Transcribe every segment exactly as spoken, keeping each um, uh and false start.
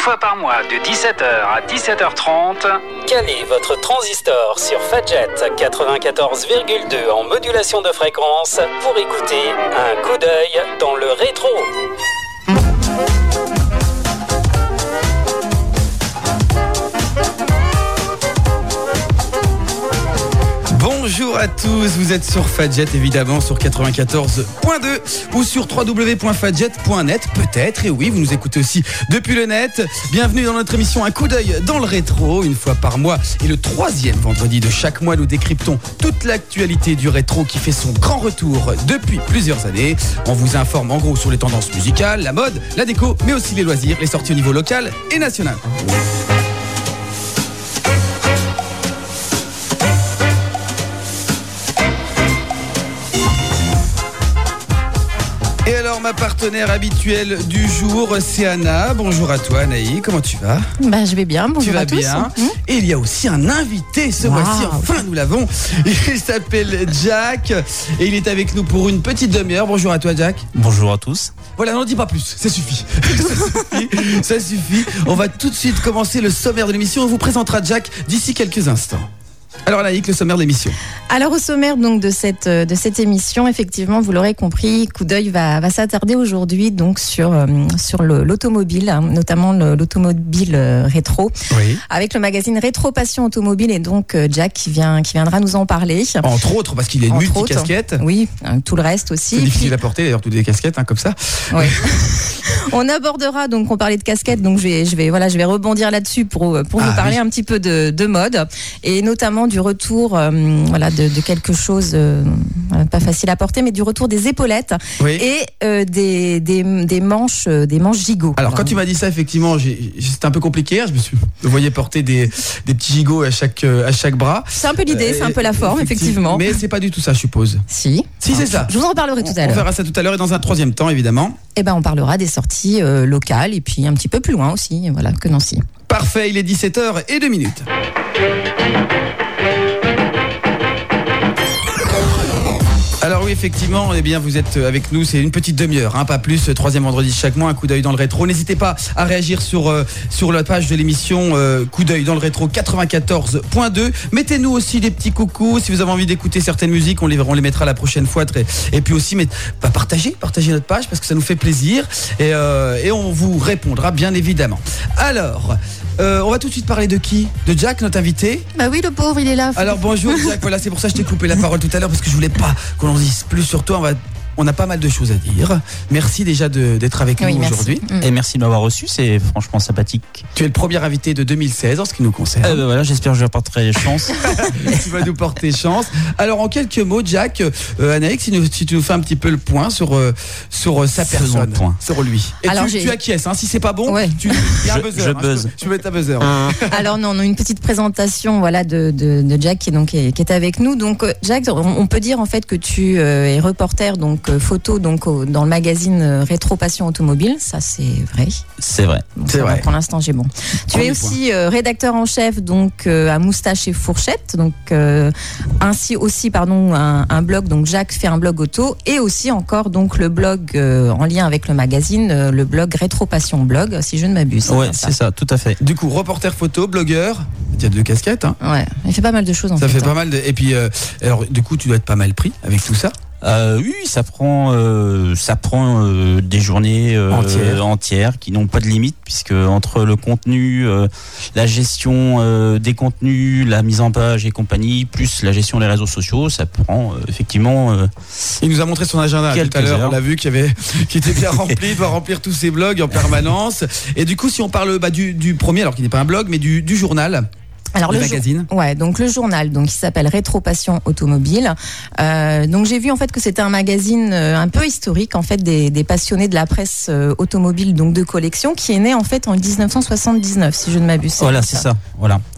fois par mois de dix-sept heures à dix-sept heures trente, calez votre transistor sur Fadjet quatre-vingt-quatorze virgule deux en modulation de fréquence pour écouter un coup d'œil dans le rétro. Bonjour à tous, vous êtes sur Fadjet évidemment sur quatre-vingt-quatorze point deux ou sur w w w point fadjet point net peut-être, et oui vous nous écoutez aussi depuis le net. Bienvenue dans notre émission Un coup d'œil dans le rétro, une fois par mois et le troisième vendredi de chaque mois nous décryptons toute l'actualité du rétro qui fait son grand retour depuis plusieurs années. On vous informe en gros sur les tendances musicales, la mode, la déco, mais aussi les loisirs, les sorties au niveau local et national. Et alors, ma partenaire habituelle du jour, c'est Anna. Bonjour à toi, Anaï. Comment tu vas ? Bah, je vais bien. Bonjour tu vas à tous. bien. Mmh. Et il y a aussi un invité ce wow. mois-ci. Enfin, nous l'avons. Il s'appelle Jack et il est avec nous pour une petite demi-heure. Bonjour à toi, Jack. Bonjour à tous. Voilà, n'en dis pas plus. Ça suffit. ça suffit. Ça suffit. On va tout de suite commencer le sommaire de l'émission. On vous présentera Jack d'ici quelques instants. Alors Laïc, le sommaire de l'émission. Alors au sommaire donc de cette de cette émission, effectivement, vous l'aurez compris, Coup d'œil va va s'attarder aujourd'hui donc sur euh, sur le, l'automobile, hein, notamment le, l'automobile euh, rétro, oui. avec le magazine Rétro Passion Automobile et donc euh, Jack qui vient qui viendra nous en parler. Entre autres parce qu'il est multi-casquette. Oui, hein, tout le reste aussi. C'est difficile Puis... à porter d'ailleurs toutes les casquettes hein, comme ça. Oui. On abordera donc on parlait de casquettes, donc je vais je vais voilà je vais rebondir là-dessus pour pour ah, vous parler oui. un petit peu de de mode et notamment du retour euh, voilà de, de quelque chose euh, pas facile à porter, mais du retour des épaulettes oui. et euh, des, des des manches euh, des manches gigots. Alors, alors quand tu m'as dit ça, effectivement, j'ai, c'était un peu compliqué. Je me suis je voyais porter des des petits gigots à chaque à chaque bras. C'est un peu l'idée, euh, c'est un peu la forme, effectivement. Mais c'est pas du tout ça, je suppose. Si. Si c'est ça. Je vous en reparlerai tout à l'heure. On verra ça tout à l'heure et dans un troisième temps, évidemment. Eh ben, on parlera des sorties euh, locales et puis un petit peu plus loin aussi, voilà, que Nancy. Parfait, il est dix-sept heures et deux minutes. Alors oui, effectivement, eh bien, vous êtes avec nous, c'est une petite demi-heure, hein, pas plus, troisième vendredi de chaque mois, un coup d'œil dans le rétro. N'hésitez pas à réagir sur, euh, sur la page de l'émission euh, Coup d'œil dans le rétro quatre-vingt-quatorze point deux. Mettez-nous aussi des petits coucous, si vous avez envie d'écouter certaines musiques, on les, on les mettra la prochaine fois. Très, et puis aussi, mais, bah, partagez, partagez notre page parce que ça nous fait plaisir et, euh, et on vous répondra bien évidemment. Alors... Euh, on va tout de suite parler de qui ? De Jack, notre invité ? Bah oui, le pauvre, il est là. Alors bonjour Jack, voilà, c'est pour ça que je t'ai coupé la parole tout à l'heure parce que je voulais pas qu'on en dise plus sur toi. On va... On a pas mal de choses à dire. Merci déjà de, d'être avec oui, nous merci. aujourd'hui. Et merci de m'avoir reçu, c'est franchement sympathique. Tu es le premier invité de deux mille seize en ce qui nous concerne. Euh, ben voilà, j'espère que je porterai chance. Tu vas nous porter chance. Alors en quelques mots, Jack, euh, Anaïs, si, si tu nous fais un petit peu le point sur, euh, sur euh, sa Faisons personne, point. sur lui. Et Alors, tu, j'ai... tu acquiesces, hein, si c'est pas bon, ouais. tu il y a un je, buzzer. je hein, buzz. Je peux, je peux mettre un buzzer. Alors non, on a une petite présentation voilà de, de, de Jack qui est donc qui est, qui est avec nous. Donc Jack, on, on peut dire en fait que tu euh, es reporter donc euh, photo donc au, dans le magazine Rétro Passion Automobile, ça c'est vrai. C'est vrai. Donc, c'est vrai. vrai. Pour l'instant, j'ai bon. Tu es aussi euh, rédacteur en chef donc euh, à Moustache et Fourchette, donc euh, ainsi aussi pardon un, un blog donc Jack fait un blog auto et aussi encore donc le blog euh, en lien avec le magazine, euh, le blog Rétro Passion Blog, si je ne m'abuse. Ouais, c'est c'est ça. ça, tout à fait. Du coup, reporter photo, blogueur, il y a deux casquettes. Hein. Ouais, il fait pas mal de choses en ça fait. Ça fait hein. pas mal de... Et puis, euh, alors du coup, tu dois être pas mal pris avec tout ça. Euh, oui, ça prend, euh, ça prend euh, des journées euh, entières. entières qui n'ont pas de limite puisque entre le contenu, euh, la gestion euh, des contenus, la mise en page et compagnie, plus la gestion des réseaux sociaux, ça prend euh, effectivement. Euh, Il nous a montré son agenda tout à l'heure. Heures. On l'a vu qu'il y avait, qui était bien rempli. Il doit remplir tous ses blogs en permanence. Et du coup, si on parle bah, du, du premier, alors qu'il n'est pas un blog, mais du, du journal. Alors le, le magazine. Jour, ouais, donc le journal, donc qui s'appelle Rétro Passion Automobile. Euh, donc j'ai vu en fait que c'était un magazine euh, un peu historique en fait des, des passionnés de la presse euh, automobile donc de collection qui est né en fait en dix-neuf cent soixante-dix-neuf si je ne m'abuse. Voilà, c'est ça. ça. Voilà.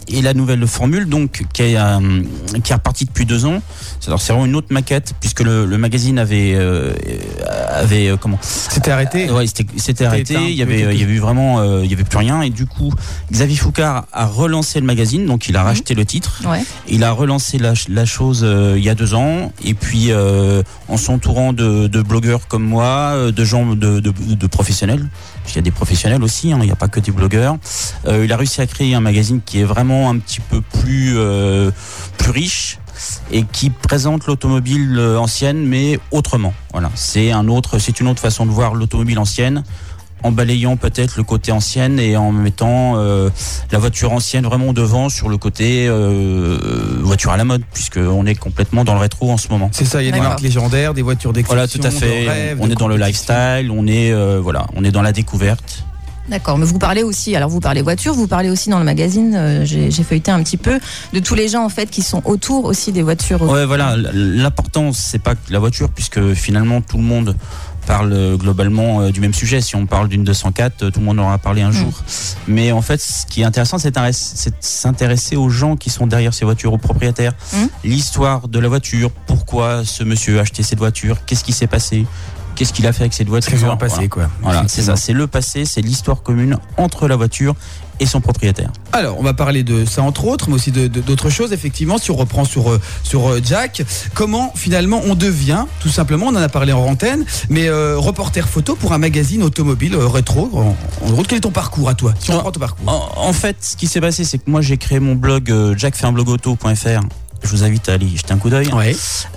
et la nouvelle formule, donc, qui est, euh, qui est repartie depuis deux ans. Alors, c'est vraiment une autre maquette, puisque le, le magazine avait, euh, avait, euh, comment? C'était arrêté. Euh, ouais, c'était, c'était arrêté. Éteint, il y avait, il y avait eu vraiment, euh, il y avait plus rien. Et du coup, Xavier Foucard a relancé le magazine, donc il a racheté mmh. le titre. Ouais. Il a relancé la, la chose euh, il y a deux ans, et puis euh, en s'entourant de, de blogueurs comme moi, de gens, de, de, de professionnels. Il y a des professionnels aussi, hein, il n'y a pas que des blogueurs. Euh, il a réussi à créer un magazine qui est vraiment un petit peu plus euh, plus riche et qui présente l'automobile ancienne, mais autrement. Voilà, c'est un autre, c'est une autre façon de voir l'automobile ancienne, en balayant peut-être le côté ancienne et en mettant euh, la voiture ancienne vraiment devant sur le côté euh, voiture à la mode, puisqu'on est complètement dans le rétro en ce moment. C'est ça, il y a D'accord. des marques légendaires, des voitures d'exception. Voilà, tout à fait. De rêve, on de est dans le lifestyle, on est euh, voilà, on est dans la découverte. D'accord, mais vous parlez aussi, alors vous parlez voiture, vous parlez aussi dans le magazine, euh, j'ai, j'ai feuilleté un petit peu, de tous les gens en fait qui sont autour aussi des voitures. Ouais, voilà, l'important c'est pas que la voiture, puisque finalement tout le monde parle globalement euh, du même sujet. Si on parle d'une deux cent quatre, euh, tout le monde en aura parlé un mmh. jour. Mais en fait, ce qui est intéressant, c'est, c'est de s'intéresser aux gens qui sont derrière ces voitures, aux propriétaires. Mmh. L'histoire de la voiture, pourquoi ce monsieur a acheté cette voiture, qu'est-ce qui s'est passé, qu'est-ce qu'il a fait avec cette voiture. C'est le passé, voilà. quoi. Voilà, c'est ça, c'est le passé, c'est l'histoire commune entre la voiture et son propriétaire. Alors, on va parler de ça entre autres, mais aussi de, de, d'autres choses. Effectivement, si on reprend sur, sur Jack, comment finalement on devient, tout simplement, on en a parlé en antenne, mais euh, reporter photo pour un magazine automobile euh, rétro. En, en route, quel est ton parcours à toi, si on reprend ton parcours? En, en fait, ce qui s'est passé, c'est que moi j'ai créé mon blog euh, jack fait un blog auto point f r. Je vous invite à aller jeter un coup d'œil. Ouais.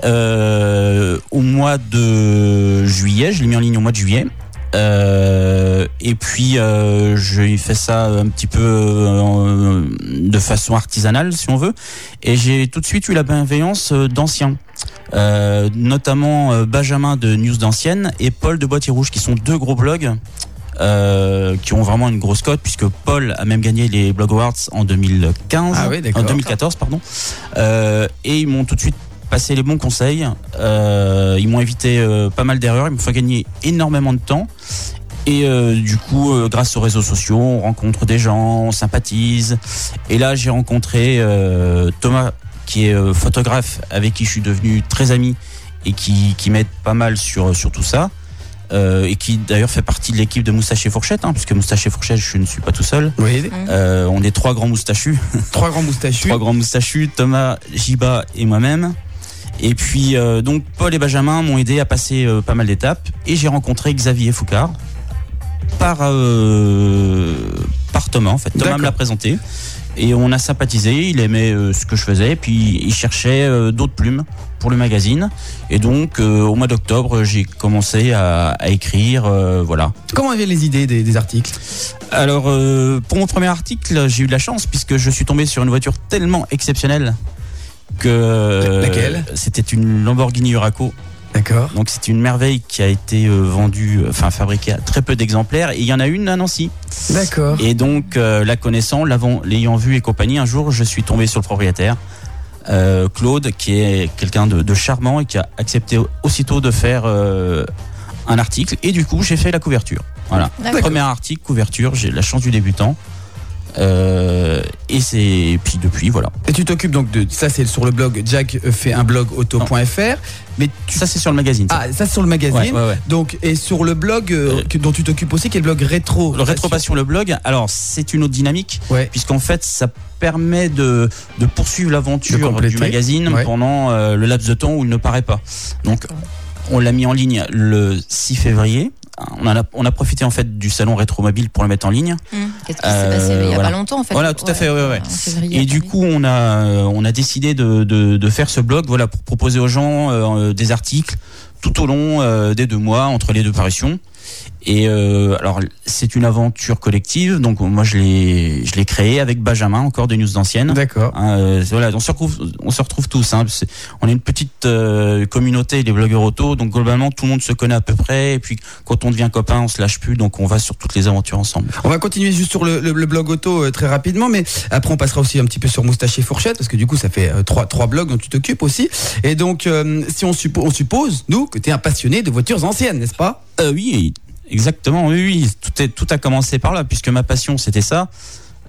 Euh, au mois de juillet, je l'ai mis en ligne au mois de juillet. Euh, et puis euh, j'ai fait ça un petit peu euh, de façon artisanale, si on veut. Et j'ai tout de suite eu la bienveillance d'anciens, euh, notamment euh, Benjamin de News d'Ancienne et Paul de Boîtier Rouge, qui sont deux gros blogs. Euh, qui ont vraiment une grosse cote, puisque Paul a même gagné les Blog Awards en deux mille quinze, ah oui, en deux mille quatorze pardon, euh, et ils m'ont tout de suite passé les bons conseils. Euh, ils m'ont évité euh, pas mal d'erreurs, ils m'ont fait gagner énormément de temps. Et euh, du coup, euh, grâce aux réseaux sociaux, on rencontre des gens, on sympathise. Et là, j'ai rencontré euh, Thomas, qui est euh, photographe, avec qui je suis devenu très ami et qui, qui m'aide pas mal sur, sur tout ça. Euh, et qui d'ailleurs fait partie de l'équipe de Moustache et Fourchette, hein, puisque Moustache et Fourchette, je ne suis pas tout seul. Oui. Euh, on est trois grands moustachus. Trois grands moustachus. Trois grands moustachus, Thomas, Jiba et moi-même. Et puis euh, donc Paul et Benjamin m'ont aidé à passer euh, pas mal d'étapes, et j'ai rencontré Xavier Foucard par euh, par Thomas en fait. Thomas D'accord. me l'a présenté et on a sympathisé. Il aimait euh, ce que je faisais, puis il cherchait euh, d'autres plumes pour le magazine, et donc euh, au mois d'octobre j'ai commencé à, à écrire, euh, voilà. Comment avaient les idées des, des articles? Alors euh, pour mon premier article, j'ai eu de la chance, puisque je suis tombé sur une voiture tellement exceptionnelle que euh, laquelle? C'était une Lamborghini Huraco. D'accord. Donc c'est une merveille qui a été euh, vendue, enfin fabriquée à très peu d'exemplaires, et il y en a une à Nancy. D'accord. Et donc euh, la connaissant, l'ayant vue et compagnie, un jour je suis tombé sur le propriétaire. Euh, Claude, qui est quelqu'un de, de charmant et qui a accepté aussitôt de faire euh, un article, et du coup j'ai fait la couverture. Voilà. Premier article, couverture, j'ai la chance du débutant. Euh, et c'est et puis depuis voilà. Et tu t'occupes donc de ça, c'est sur le blog Jack fait un blog auto point f r, mais tu... ça c'est sur le magazine. Ça. Ah, ça c'est sur le magazine. Ouais, ouais, ouais. Donc et sur le blog euh, euh, que, dont tu t'occupes aussi, qui est le blog rétro. Le Rétro Passion, le blog. Alors c'est une autre dynamique, ouais. puisqu'en fait ça permet de de poursuivre l'aventure du magazine ouais. pendant euh, le laps de temps où il ne paraît pas. Donc on l'a mis en ligne le six février. On a, on a profité en fait du salon Rétromobile pour le mettre en ligne. Mmh. Qu'est-ce qui euh, s'est passé il y a voilà. pas longtemps en fait. Voilà, tout ouais, à fait. Ouais, ouais. Février, et du coup, on a, on a décidé de, de, de faire ce blog, voilà, pour proposer aux gens euh, des articles tout au long euh, des deux mois entre les deux parutions. Et euh, alors c'est une aventure collective, donc moi je l'ai je l'ai créé avec Benjamin, encore de News d'Ancienne. D'accord. Euh, voilà, on se retrouve on se retrouve tous. Hein, c'est, on est une petite euh, communauté, les blogueurs auto, donc globalement tout le monde se connaît à peu près. Et puis quand on devient copain, on se lâche plus, donc on va sur toutes les aventures ensemble. On va continuer juste sur le, le, le blog auto euh, très rapidement, mais après on passera aussi un petit peu sur Moustache et Fourchette, parce que du coup ça fait euh, trois trois blogs dont tu t'occupes aussi. Et donc euh, si on, suppo- on suppose nous que tu es un passionné de voitures anciennes, n'est-ce pas? euh, Oui. Exactement, oui, oui, tout, est, tout a commencé par là, puisque ma passion c'était ça.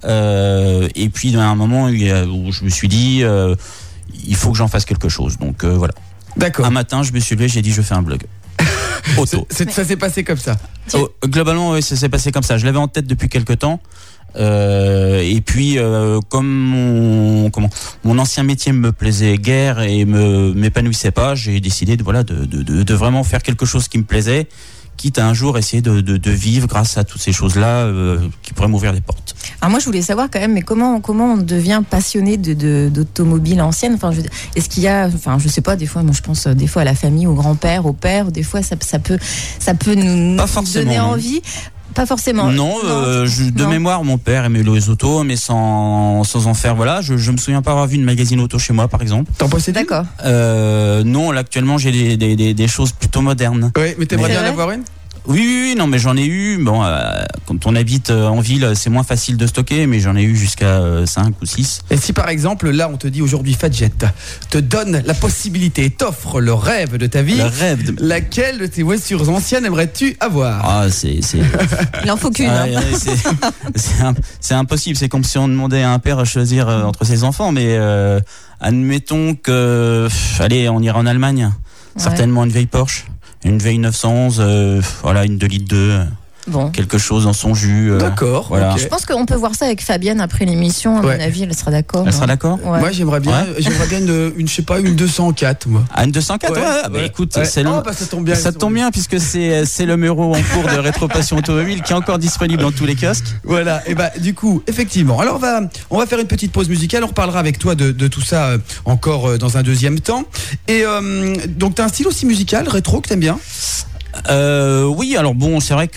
Euh, et puis, à un moment où je me suis dit, euh, il faut que j'en fasse quelque chose. Donc, euh, voilà. D'accord. Un matin, je me suis levé, j'ai dit, je fais un blog. Auto. C'est, ça s'est passé comme ça. Oh, globalement, oui, ça s'est passé comme ça. Je l'avais en tête depuis quelques temps. Euh, et puis, euh, comme mon, comment, mon ancien métier me plaisait guère et me m'épanouissait pas, j'ai décidé de, voilà, de, de, de, de vraiment faire quelque chose qui me plaisait, quitte à un jour essayer de, de, de vivre grâce à toutes ces choses-là euh, qui pourraient m'ouvrir des portes. Alors moi, je voulais savoir quand même, mais comment comment on devient passionné de, de d'automobile ancienne. Enfin, je, est-ce qu'il y a, enfin, je sais pas, des fois, moi, je pense des fois à la famille, au grand-père, au père. Des fois, ça, ça peut, ça peut nous, pas nous donner non. envie. Pas forcément. Non, euh, non. Je, de non. mémoire, mon père aimait les autos, mais sans, sans en faire. Voilà, je, je me souviens pas avoir vu une magazine auto chez moi, par exemple. T'en possédes? D'accord. Euh, non, là, actuellement, j'ai des, des, des, des choses plutôt modernes. Oui, mais t'aimerais mais, bien en avoir une? Oui, oui, oui, non, mais j'en ai eu. Bon, euh, quand on habite en ville, c'est moins facile de stocker, mais j'en ai eu jusqu'à euh, cinq ou six. Et si par exemple, là, on te dit aujourd'hui, Fadjet te donne la possibilité, t'offre le rêve de ta vie, le rêve de... laquelle de tes voitures anciennes aimerais-tu avoir? Ah, c'est, c'est... Il en faut qu'une. Ah, hein. c'est, c'est, un, c'est impossible. C'est comme si on demandait à un père à choisir euh, entre ses enfants, mais euh, admettons que, pff, allez, on ira en Allemagne. Ouais. Certainement une vieille Porsche. Une V I neuf cent onze, euh, voilà, une deux litres deux. Bon. Quelque chose dans son jus. Euh, d'accord. Voilà. Okay. Je pense qu'on peut voir ça avec Fabienne après l'émission. À ouais. mon avis, elle sera d'accord. Elle sera d'accord. Ouais. Moi, j'aimerais bien, ouais. j'aimerais bien une, une, je sais pas, une deux cent quatre, moi. Ah, une deux cent quatre, ouais. ouais. ouais. Bah, écoute, ouais. c'est oh, le... bah, ça tombe bien. Ça tombe bien puisque c'est c'est le numéro en cours de Rétropassion Automobile qui est encore disponible dans tous les kiosques. Voilà. Et bah, du coup, effectivement. Alors, on va, on va faire une petite pause musicale. On reparlera avec toi de, de tout ça euh, encore euh, dans un deuxième temps. Et euh, donc, t'as un style aussi musical rétro que t'aimes bien? Euh, oui, alors bon, c'est vrai que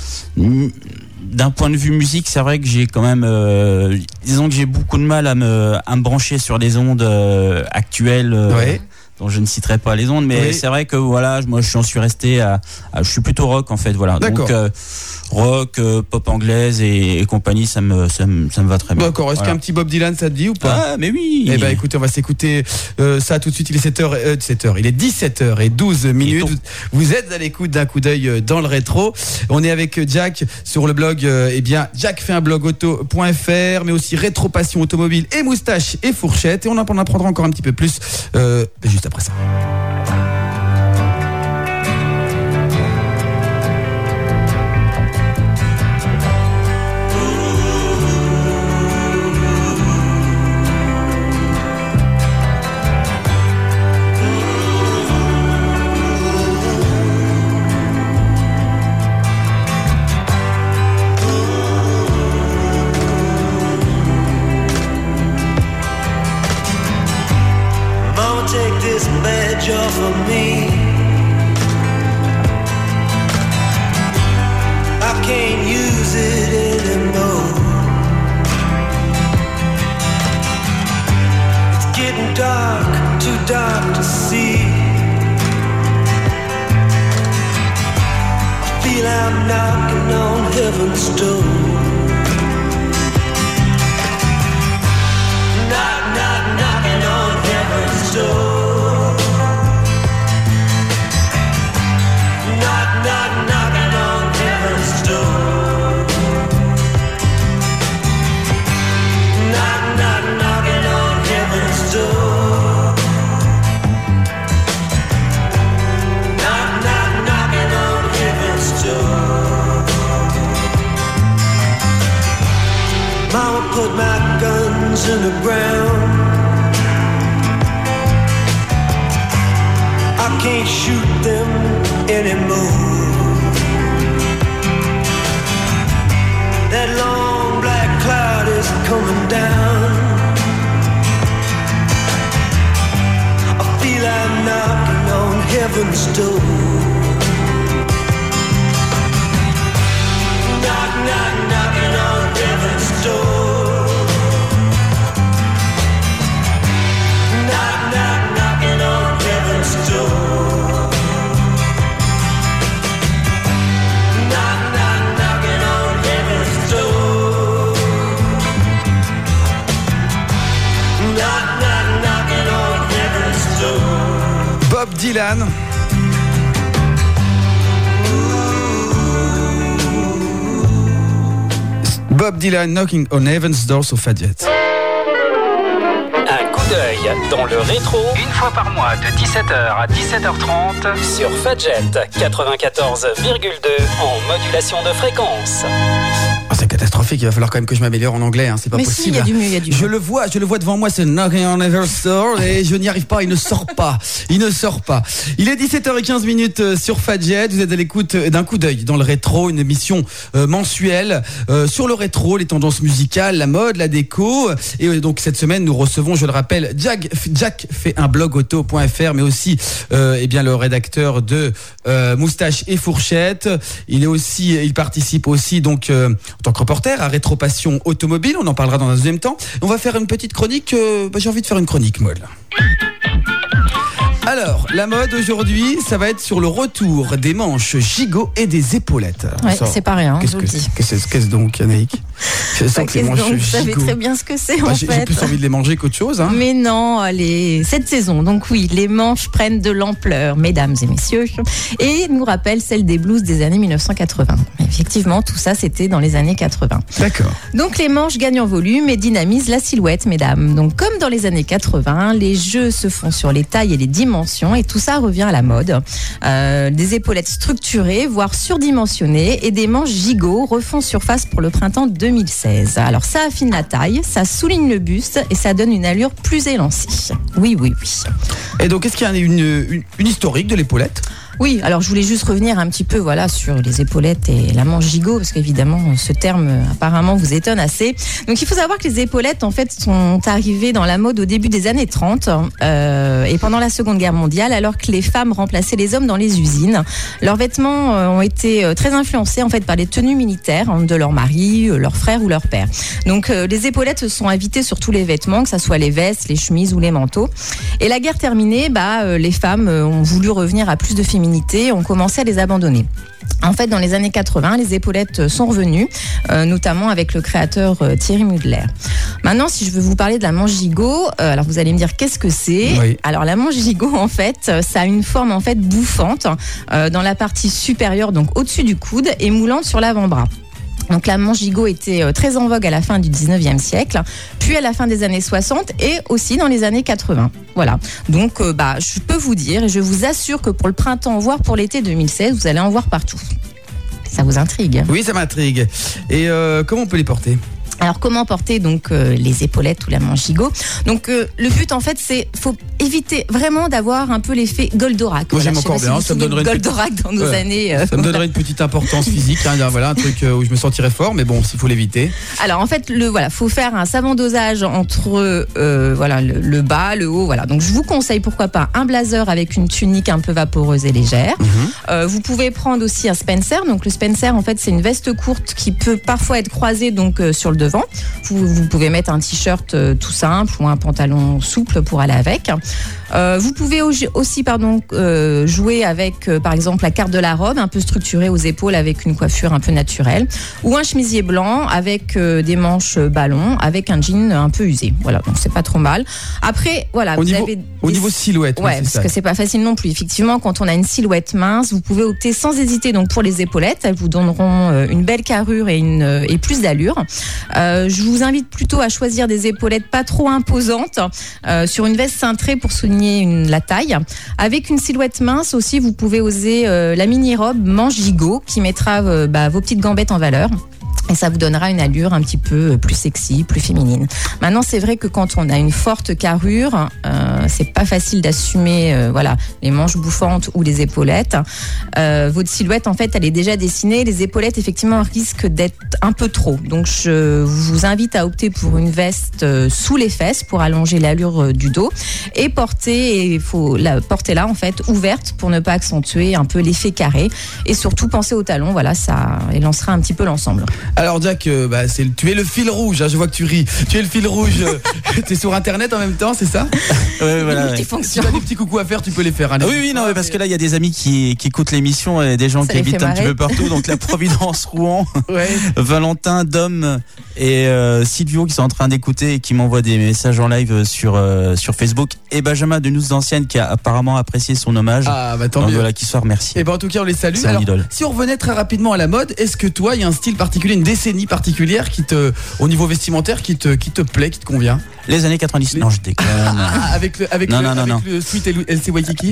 d'un point de vue musique, c'est vrai que j'ai quand même, euh, disons que j'ai beaucoup de mal à me, à me brancher sur les ondes euh, actuelles. Euh, ouais. dont je ne citerai pas les ondes, mais oui. c'est vrai que voilà, moi je suis resté à, à je suis plutôt rock en fait, voilà. D'accord. Donc euh, rock, euh, pop anglaise et, et compagnie, ça me, ça me ça me va très bien. D'accord. Est-ce voilà. qu'un petit Bob Dylan ça te dit ou pas? Ah mais oui. Eh ben écoutez, on va s'écouter euh, ça tout de suite. Il est sept heures, euh, sept heures. Il est dix-sept heures douze minutes. Vous êtes à l'écoute d'un coup d'œil dans le rétro. On est avec Jack sur le blog. Euh, eh bien, Jack fait un blog auto point f r, mais aussi Rétro Passion Automobile et Moustache et Fourchette. Et on en apprendra encore un petit peu plus euh, juste après ça. Dylan. Bob Bob Dylan, Knocking on Heaven's Door sur Fadjet. Un coup d'œil dans le rétro, une fois par mois de dix-sept heures à dix-sept heures trente sur Fadjet quatre-vingt-quatorze virgule deux en modulation de fréquence. Oh, c'est catastrophique, il va falloir quand même que je m'améliore en anglais, hein. C'est pas Mais possible. si, il y a du mieux, il y a du mieux. Je le vois, je le vois devant moi, c'est Knocking on Heaven's Door et je n'y arrive pas, il ne sort pas. Il ne sort pas. Il est dix-sept heures quinze minutes sur Fadjet, vous êtes à l'écoute d'un coup d'œil dans le rétro, une émission euh, mensuelle euh, sur le rétro, les tendances musicales, la mode, la déco. Et euh, donc cette semaine, nous recevons, je le rappelle, Jack, Jack fait un blog auto point f r, mais aussi euh, eh bien le rédacteur de euh, Moustache et Fourchette. Il est aussi, il participe aussi donc euh, en tant que reporter à Rétro Passion Automobile. On en parlera dans un deuxième temps. On va faire une petite chronique. Euh, bah, j'ai envie de faire une chronique molle. Alors, la mode aujourd'hui, ça va être sur le retour des manches gigots et des épaulettes. Ouais, ça, c'est pas rien. Qu'est-ce que c'est, qu'est-ce, qu'est-ce donc, Anaïk? Je sens bah, que les manches donc, gigots. Vous savez très bien ce que c'est, bah, en j'ai, fait. J'ai plus envie de les manger qu'autre chose. Hein. Mais non, allez, cette saison, donc oui, les manches prennent de l'ampleur, mesdames et messieurs, et nous rappellent celle des blues des années mille neuf cent quatre-vingts. Effectivement, tout ça, c'était dans les années quatre-vingts. D'accord. Donc les manches gagnent en volume et dynamisent la silhouette, mesdames. Donc comme dans les années quatre-vingts, les jeux se font sur les tailles et les dimensions, et tout ça revient à la mode. Euh, des épaulettes structurées, voire surdimensionnées, et des manches gigots refont surface pour le printemps deux mille seize. Alors ça affine la taille, ça souligne le buste et ça donne une allure plus élancée. Oui, oui, oui. Et donc, est-ce qu'il y a une, une, une historique de l'épaulette ? Oui, alors je voulais juste revenir un petit peu voilà, sur les épaulettes et la manche gigot, parce qu'évidemment, ce terme apparemment vous étonne assez. Donc il faut savoir que les épaulettes, en fait, sont arrivées dans la mode au début des années trente euh, et pendant la Seconde Guerre mondiale, alors que les femmes remplaçaient les hommes dans les usines. Leurs vêtements euh, ont été très influencés en fait par les tenues militaires de leur mari, leur frère ou leur père. Donc euh, les épaulettes sont invitées sur tous les vêtements, que ce soit les vestes, les chemises ou les manteaux. Et la guerre terminée, bah, euh, les femmes euh, ont voulu revenir à plus de féminité, ont commencé à les abandonner. En fait, dans les années quatre-vingts, les épaulettes sont revenues, euh, notamment avec le créateur euh, Thierry Mugler. Maintenant, si je veux vous parler de la manche gigot, euh, alors vous allez me dire qu'est-ce que c'est ? Oui. Alors la manche gigot, en fait, ça a une forme en fait bouffante euh, dans la partie supérieure, donc au-dessus du coude, et moulante sur l'avant-bras. Donc la manche gigot était très en vogue à la fin du dix-neuvième siècle, puis à la fin des années soixante et aussi dans les années quatre-vingts. Voilà. Donc euh, bah, je peux vous dire et je vous assure que pour le printemps, voire pour l'été deux mille seize, vous allez en voir partout. Ça vous intrigue ? Oui, ça m'intrigue. Et euh, comment on peut les porter ? Alors comment porter donc euh, les épaulettes ou la manche gigot ? Donc euh, le but en fait c'est faut éviter vraiment d'avoir un peu l'effet Goldorak. Moi Voilà, j'aime encore bien, si ça me donnerait une Goldorak petite... dans nos ouais. années. Euh, ça me donnerait une petite importance physique, hein, voilà un truc où je me sentirais fort, mais bon, s'il faut l'éviter. Alors en fait le voilà, faut faire un savant dosage entre euh, voilà le, le bas, le haut, voilà. Donc je vous conseille pourquoi pas un blazer avec une tunique un peu vaporeuse et légère. Mm-hmm. Euh, vous pouvez prendre aussi un Spencer. Donc le Spencer en fait c'est une veste courte qui peut parfois être croisée donc euh, sur le devant. Vous, vous pouvez mettre un t-shirt euh, tout simple ou un pantalon souple pour aller avec. Euh, vous pouvez aussi pardon, euh, jouer avec euh, par exemple la carte de la robe un peu structurée aux épaules avec une coiffure un peu naturelle, ou un chemisier blanc avec euh, des manches ballons avec un jean un peu usé. Voilà, donc c'est pas trop mal. Après, voilà, au vous niveau, avez des... au niveau silhouette. Ouais, ouais, c'est parce ça. que c'est pas facile non plus. Effectivement, quand on a une silhouette mince, vous pouvez opter sans hésiter donc pour les épaulettes. Elles vous donneront euh, une belle carrure et, une, euh, et plus d'allure. Euh, je vous invite plutôt à choisir des épaulettes pas trop imposantes euh, sur une veste cintrée pour souligner une, la taille. Avec une silhouette mince aussi, vous pouvez oser euh, la mini-robe manche gigot qui mettra euh, bah, vos petites gambettes en valeur. Et ça vous donnera une allure un petit peu plus sexy, plus féminine. Maintenant, c'est vrai que quand on a une forte carrure, euh, c'est pas facile d'assumer, euh, voilà, les manches bouffantes ou les épaulettes. Euh, votre silhouette, en fait, elle est déjà dessinée. Les épaulettes, effectivement, risquent d'être un peu trop. Donc, je vous invite à opter pour une veste euh, sous les fesses pour allonger l'allure euh, du dos et porter, il faut la porter là, en fait, ouverte pour ne pas accentuer un peu l'effet carré. Et surtout, pensez aux talons. Voilà, ça élancera un petit peu l'ensemble. Alors Jack, euh, bah, c'est, tu es le fil rouge, hein, je vois que tu ris. Tu es le fil rouge. Tu es sur Internet en même temps, c'est ça ? Oui, ouais, voilà. Si tu as des petits coucous à faire, tu peux les faire. Hein, ah, oui, oui, non, mais parce que là, il y a des amis qui, qui écoutent l'émission et des gens ça qui habitent un petit peu partout. Donc la Providence, Rouen, ouais. Valentin, Dom et euh, Silvio qui sont en train d'écouter et qui m'envoient des messages en live sur euh, sur Facebook, et Benjamin de Nous Anciennes qui a apparemment apprécié son hommage. Ah bah tant donc, mieux. Voilà, qui soit remercié. Et ben en tout cas on les salue. Alors, si on revenait très rapidement à la mode, est-ce que toi il y a un style particulier, une décennie particulière qui te, au niveau vestimentaire, qui te qui te plaît, qui te convient? Les années quatre-vingt-dix. Les... Non, je déconne. Ah, avec le avec non, le, non, non, avec non. le Sweet L C Waikiki.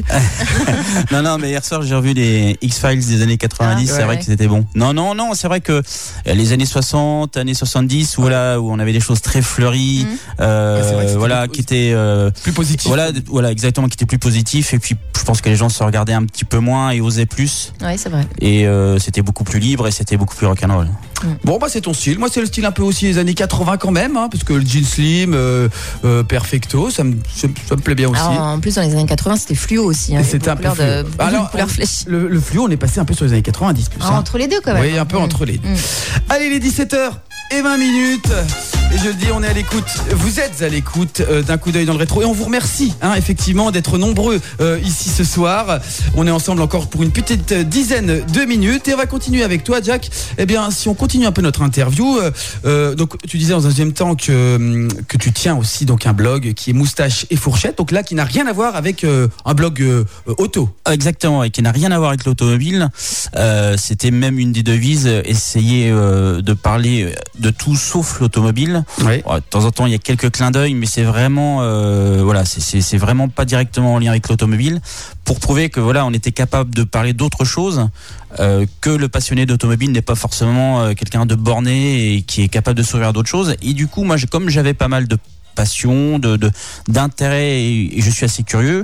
non non, mais hier soir j'ai revu les X-Files des années quatre-vingt-dix, ah, c'est ouais. vrai que c'était bon. Non non non, c'est vrai que les années soixante, années soixante-dix, où ouais. là où on avait des choses très fleuries, mmh. euh, ouais, vrai que voilà, plus, qui étaient euh, plus positifs. Voilà, voilà, exactement, qui étaient plus positifs. Et puis je pense que les gens se regardaient un petit peu moins et osaient plus. Ouais, c'est vrai. Et euh, c'était beaucoup plus libre et c'était beaucoup plus rock'n'roll. Mmh. Bon bah c'est ton style. Moi c'est le style un peu aussi des années quatre-vingts quand même, hein, parce que le jean slim, euh, euh, perfecto, ça me ça, ça me plaît bien aussi. Alors, en plus dans les années quatre-vingts c'était fluo aussi. Hein, c'était un peu fluo. De, Alors couleur flèche. Le, le fluo on est passé un peu sur les années quatre-vingt-dix plus. Ah, hein. Entre les deux quand même. Oui, un peu mmh. entre les deux. Mmh. Allez, les dix-sept heures et vingt minutes. Et je le dis, on est à l'écoute, vous êtes à l'écoute euh, d'un coup d'œil dans le rétro. Et on vous remercie, hein, effectivement, d'être nombreux euh, ici ce soir. On est ensemble encore pour une petite dizaine de minutes. Et on va continuer avec toi, Jack. Eh bien, si on continue un peu notre interview, euh, euh, donc tu disais dans un deuxième temps que, que tu tiens aussi donc un blog qui est Moustache et Fourchette. Donc là, qui n'a rien à voir avec euh, un blog euh, auto. Exactement, et qui n'a rien à voir avec l'automobile. Euh, c'était même une des devises, essayer euh, de parler de tout sauf l'automobile. Oui. De temps en temps, il y a quelques clins d'œil, mais c'est vraiment, euh, voilà, c'est, c'est, c'est vraiment pas directement en lien avec l'automobile, pour prouver que voilà, on était capable de parler d'autre chose, euh, que le passionné d'automobile n'est pas forcément euh, quelqu'un de borné et qui est capable de s'ouvrir à d'autres choses. Et du coup, moi, comme j'avais pas mal de passion, de, de d'intérêt et, et je suis assez curieux.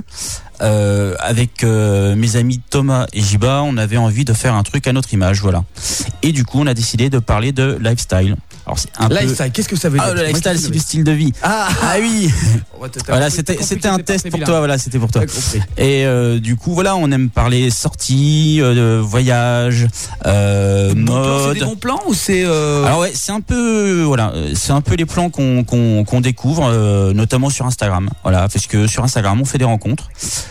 Euh, avec euh, mes amis Thomas et Jiba, on avait envie de faire un truc à notre image, voilà. Et du coup, on a décidé de parler de lifestyle. Alors c'est un lifestyle, peu... qu'est-ce que ça veut dire? Ah, le lifestyle, c'est du style de vie. Ah, ah oui. Voilà, c'était c'était un test pour toi, voilà, c'était pour toi. Et euh, du coup, voilà, on aime parler sorties, euh, voyage, euh, mode. C'est des bons plans ou c'est euh... Alors ouais, c'est un peu, voilà, c'est un peu les plans qu'on qu'on qu'on découvre, euh, notamment sur Instagram. Voilà, parce que sur Instagram, on fait des rencontres.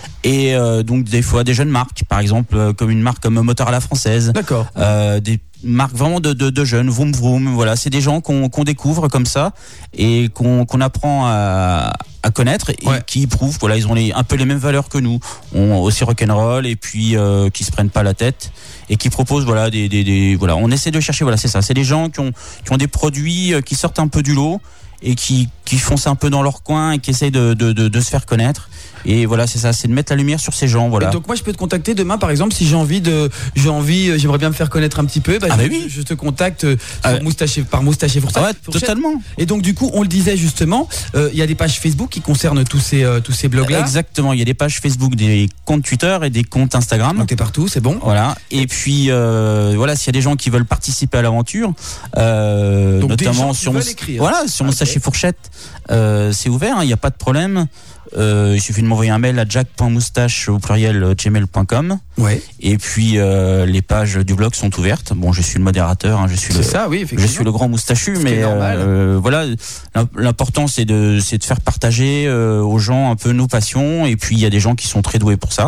Et euh, donc des fois des jeunes marques, par exemple euh, comme une marque comme Moteur à la française. D'accord. Euh, des marques vraiment de, de, de jeunes, vroom vroom. Voilà, c'est des gens qu'on qu'on découvre comme ça et qu'on qu'on apprend à, à connaître et ouais. qui prouvent, voilà, ils ont les, un peu les mêmes valeurs que nous, on aussi rock'n'roll et puis euh, qui se prennent pas la tête et qui proposent, voilà, des, des, des voilà, on essaie de chercher, voilà, c'est ça, c'est des gens qui ont qui ont des produits qui sortent un peu du lot et qui qui foncent un peu dans leur coin et qui essayent de de de, de se faire connaître. Et voilà, c'est ça, c'est de mettre la lumière sur ces gens, voilà. Et donc moi je peux te contacter demain par exemple si j'ai envie de j'ai envie j'aimerais bien me faire connaître un petit peu, bah, ah je, bah oui. je te contacte ah, Moustache par Moustache et Fourchette. Ah ouais, totalement. Et donc du coup, on le disait justement, il euh, y a des pages Facebook qui concernent tous ces euh, tous ces blogs là. Exactement, il y a des pages Facebook, des comptes Twitter et des comptes Instagram. Donc t'es partout, c'est bon. Voilà. Et puis euh, voilà, s'il y a des gens qui veulent participer à l'aventure, euh, donc notamment sur mon voilà, sur Moustache okay. et Fourchette, euh, c'est ouvert, il hein, n'y a pas de problème. Euh, il suffit de m'envoyer un mail à jack point moustache au pluriel gmail point com. Ouais. Et puis euh, les pages du blog sont ouvertes. Bon, je suis le modérateur, hein, je suis c'est le, ça, oui, je suis le grand moustachu, mais euh, voilà, l'important c'est de c'est de faire partager euh, aux gens un peu nos passions. Et puis il y a des gens qui sont très doués pour ça.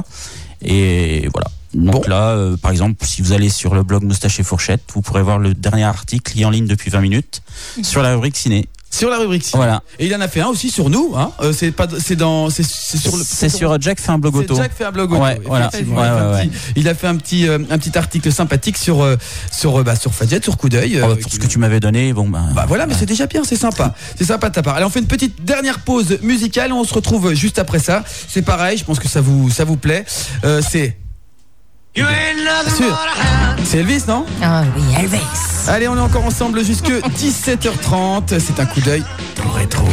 Et voilà. Donc bon. là, euh, par exemple, si vous allez sur le blog Moustache et Fourchette, vous pourrez voir le dernier article qui est en ligne depuis vingt minutes sur la rubrique ciné. Sur la rubrique ciné. Voilà. Et il en a fait un aussi sur nous, hein. Euh, c'est pas, c'est dans, c'est, c'est sur le. C'est sur Jack fait un blog auto. Jack fait un blog auto. Ouais, voilà. Ouais, ouais, ouais. Petit, il a fait un petit, euh, un petit article sympathique sur, euh, sur, bah, sur Fadjet, sur Coup d'œil. Euh, oh, pour ce que tu m'avais donné, bon bah. Bah voilà, mais ouais. c'est déjà bien, c'est sympa, c'est sympa de ta part. Allez, on fait une petite dernière pause musicale, on se retrouve juste après ça. C'est pareil, je pense que ça vous, ça vous plaît. Euh, c'est. Bien sûr. C'est Elvis, non? Ah oui, Elvis. Allez, on est encore ensemble jusque dix-sept heures trente. C'est un coup d'œil pour rétro.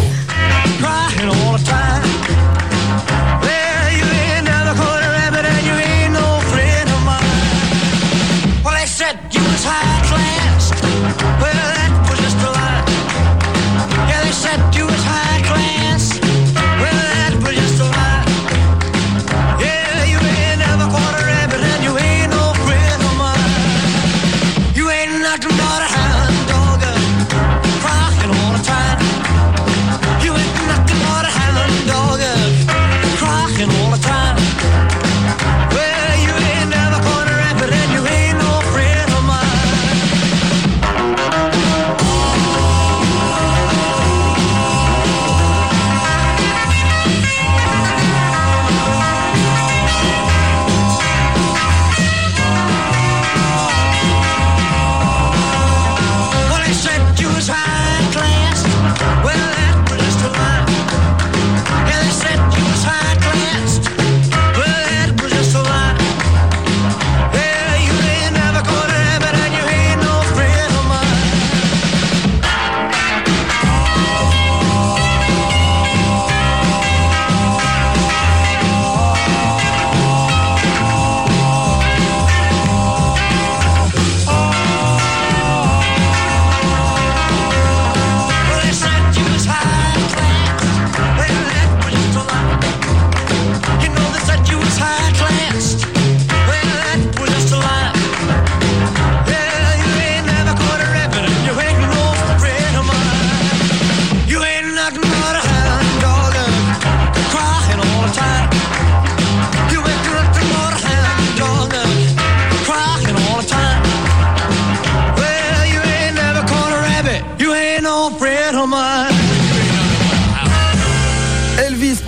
You ain't nothing but a hound dog.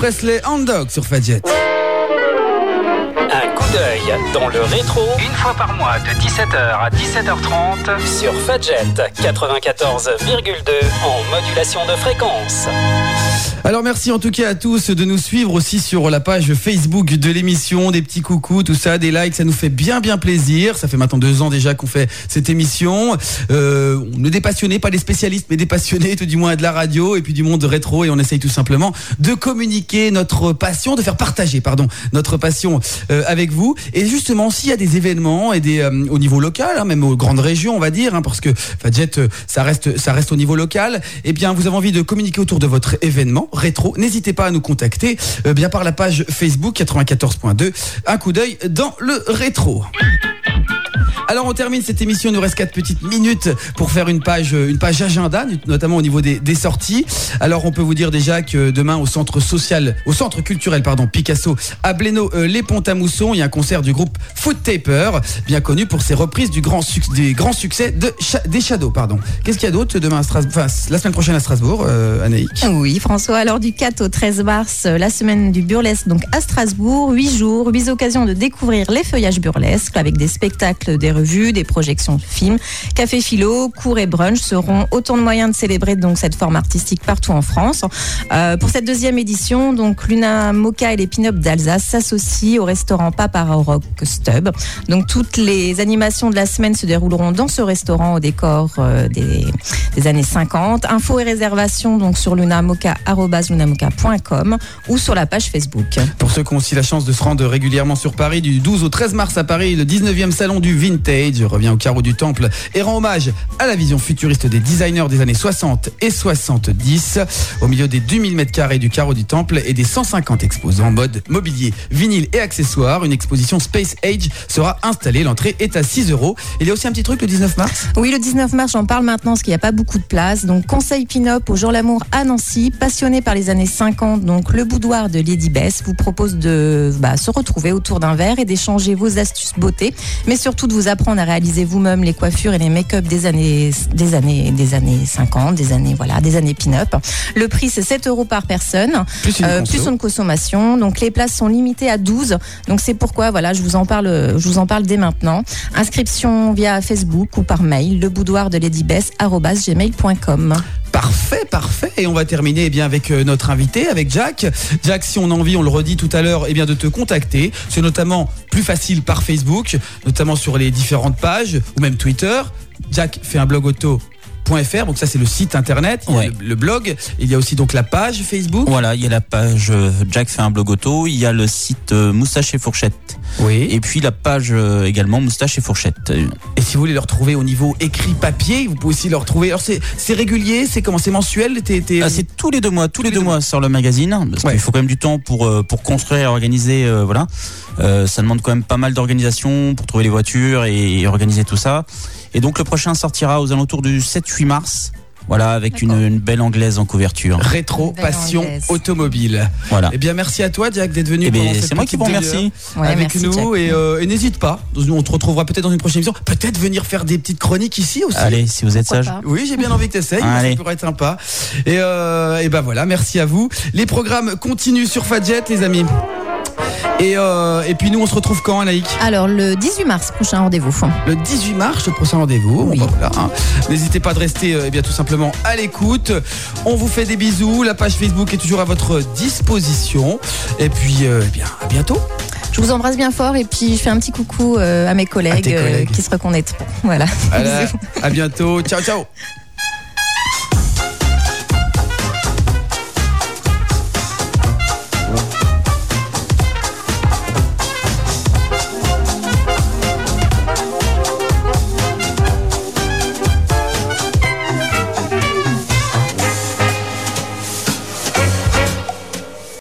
Presley, Hound Dog sur Fadjet. Un coup d'œil dans le rétro, une fois par mois de dix-sept heures à dix-sept heures trente sur Fadjet quatre-vingt-quatorze virgule deux en modulation de fréquence. Alors merci en tout cas à tous de nous suivre aussi sur la page Facebook de l'émission, des petits coucous, tout ça, des likes, ça nous fait bien bien plaisir. Ça fait maintenant deux ans déjà qu'on fait cette émission. Euh, on est des passionnés, pas des spécialistes, mais des passionnés tout du moins de la radio et puis du monde rétro, et on essaye tout simplement de communiquer notre passion, de faire partager pardon notre passion euh, avec vous. Et justement, s'il y a des événements et des euh, au niveau local, hein, même aux grandes régions, on va dire, hein, parce que Fadjet euh, ça reste ça reste au niveau local. Eh bien, vous avez envie de communiquer autour de votre événement rétro, n'hésitez pas à nous contacter euh, bien par la page Facebook quatre-vingt-quatorze point deux, un coup d'œil dans le rétro. Alors on termine cette émission, il nous reste quatre petites minutes pour faire une page une page agenda, notamment au niveau des, des sorties. Alors on peut vous dire déjà que demain au centre social, au centre culturel pardon, Picasso à Blénaud euh, les Pont-à-Mousson, il y a un concert du groupe Foot Taper, bien connu pour ses reprises du grand suc- des grands succès de des Shadows, pardon. Qu'est-ce qu'il y a d'autre demain à Strasbourg, enfin la semaine prochaine à Strasbourg, euh, Anaïk? Oui, François, alors du quatre au treize mars, la semaine du burlesque donc à Strasbourg, huit jours, huit occasions de découvrir les feuillages burlesques avec des spectacles, des revues, des projections de films, café philo, cours et brunch seront autant de moyens de célébrer donc cette forme artistique partout en France. Euh, pour cette deuxième édition, donc Luna Mocha et les Pin-Up d'Alsace s'associent au restaurant Papa Rock Stub. Donc toutes les animations de la semaine se dérouleront dans ce restaurant au décor euh, des, des années cinquante. Infos et réservations donc sur lunamocha arobase lunamocha point com ou sur la page Facebook. Pour ceux qui ont aussi la chance de se rendre régulièrement sur Paris, du douze au treize mars à Paris, le dix-neuvième salon du Vintage revient au carreau du Temple et rend hommage à la vision futuriste des designers des années soixante et soixante-dix. Au milieu des deux mille mètres carrés du carreau du Temple et des cent cinquante exposants mode, mobilier, vinyle et accessoires, une exposition Space Age sera installée. L'entrée est à six euros. Il y a aussi un petit truc le dix-neuf mars. Oui, le dix-neuf mars, j'en parle maintenant parce qu'il n'y a pas beaucoup de place. Donc, conseil pin-up au Jour L'Amour à Nancy, passionné par les années cinquante. Donc, le boudoir de Lady Bess vous propose de bah, se retrouver autour d'un verre et d'échanger vos astuces beauté, mais surtout de vous apprendre à réaliser vous-même les coiffures et les make-up des années, des années, des années cinquante, des années, voilà, des années pin-up. Le prix, c'est sept euros par personne, plus une, euh, plus une consommation. Donc, les places sont limitées à douze. Donc, c'est pourquoi, voilà, je vous en parle, je vous en parle dès maintenant. Inscription via Facebook ou par mail, le boudoir de Lady Bess arobase gmail point com. Parfait, parfait. Et on va terminer eh bien, avec euh, notre invité, avec Jack. Jack, si on a envie, on le redit tout à l'heure, eh bien, de te contacter. C'est notamment plus facile par Facebook, notamment sur les différentes pages, ou même Twitter. Jack fait un blog auto. .fr, donc ça c'est le site internet, il y a ouais. le, le blog, il y a aussi donc la page Facebook. Voilà, il y a la page euh, Jack fait un blog auto, il y a le site euh, Moustache et Fourchette. Oui. Et puis la page euh, également Moustache et Fourchette. Et si vous voulez le retrouver au niveau écrit papier, vous pouvez aussi le retrouver. Alors c'est, c'est régulier, c'est comment, c'est mensuel t'es, t'es... Ah, c'est tous les deux mois, tous les deux mois sur le magazine, parce ouais. qu'il faut quand même du temps pour euh, pour construire et organiser, euh, voilà. Euh, ça demande quand même pas mal d'organisation pour trouver les voitures et, et organiser tout ça. Et donc le prochain sortira aux alentours du sept huit mars. Voilà, avec une, une belle anglaise en couverture. Rétro, passion anglaise. Automobile. Voilà. Eh bien, merci à toi, Jack, d'être venu. Eh pendant bien, cette c'est moi qui vous remercie. Ouais, avec merci, nous. Jack. Et, euh, et n'hésite pas. On te retrouvera peut-être dans une prochaine émission. Peut-être venir faire des petites chroniques ici aussi. Allez, si vous êtes Pourquoi sage. pas. Oui, j'ai bien envie que tu essayes. Ça Allez. pourrait être sympa. Et, euh, et ben voilà, merci à vous. Les programmes continuent sur Fadjet, les amis. Et, euh, et puis nous, on se retrouve quand, Anaïk ? Alors, le dix-huit mars, prochain rendez-vous. Le dix-huit mars, le prochain rendez-vous. Oui. Bon, bah, voilà, hein. N'hésitez pas de rester euh, eh bien, tout simplement à l'écoute. On vous fait des bisous. La page Facebook est toujours à votre disposition. Et puis, euh, eh bien, à bientôt. Je vous embrasse bien fort et puis je fais un petit coucou euh, à mes collègues, À tes collègues. euh, qui se reconnaîtront. Voilà. À, la- Bisous. à bientôt. Ciao, ciao.